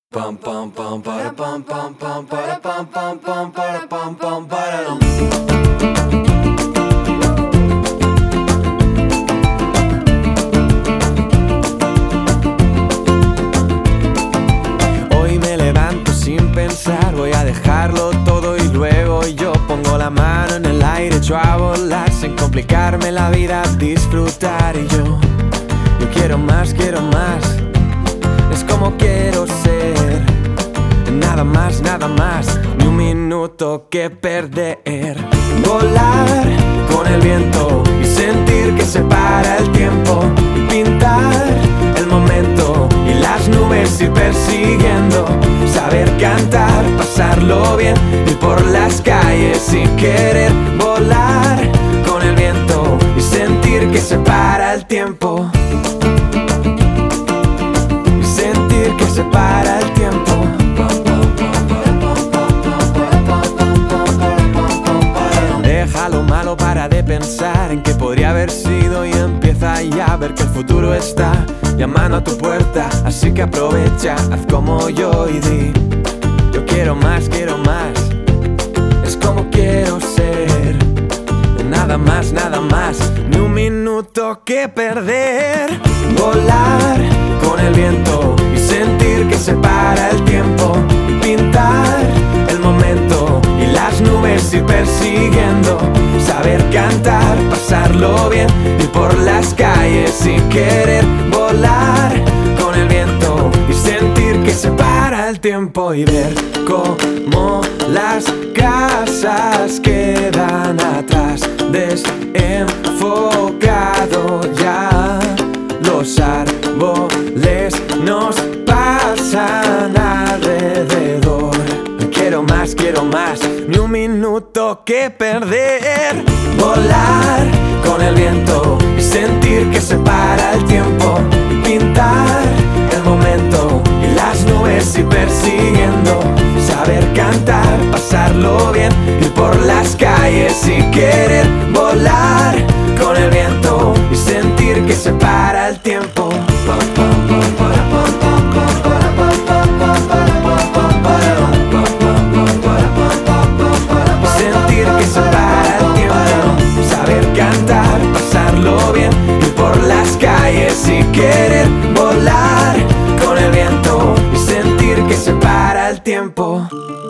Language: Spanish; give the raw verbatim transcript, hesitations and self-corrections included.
Pam pam pam para pam pam pam para pam pam pam para pam pam para dum. Hoy me levanto sin pensar, voy a dejarlo todo y luego yo pongo la mano en el aire, echo a volar sin complicarme la vida, disfrutar y yo, yo quiero más, quiero más. Es como quiero ser, nada más, nada más, ni un minuto que perder. Volar con el viento y sentir que se para el tiempo, pintar el momento y las nubes ir persiguiendo, saber cantar, pasarlo bien, ir por las calles sin querer. Volar con el viento y sentir que se para el tiempo, que se para el tiempo. Deja lo malo, para de pensar en que podría haber sido y empieza ya a ver que el futuro está llamando a tu puerta. Así que aprovecha, haz como yo y di: yo quiero más, quiero más. Es como quiero ser, nada más, nada más, ni un minuto que perder. Volar con el viento y sentir que se para el tiempo, pintar el momento y las nubes ir persiguiendo, saber cantar, pasarlo bien, ir por las calles sin querer. Volar con el viento y sentir que se para el tiempo y ver cómo las casas quedan atrás, desenfocado ya. Los árboles nos pasan alrededor. Quiero más, quiero más, ni un minuto que perder. Volar con el viento y sentir que se para el tiempo, pintar el momento y las nubes ir persiguiendo, saber cantar, pasarlo bien, ir por las calles sin querer. Volar con el viento y sentir que se para el tiempo. Sentir que se para el tiempo, saber cantar, pasarlo bien, ir por las calles sin querer. Volar con el viento y sentir que se para el tiempo.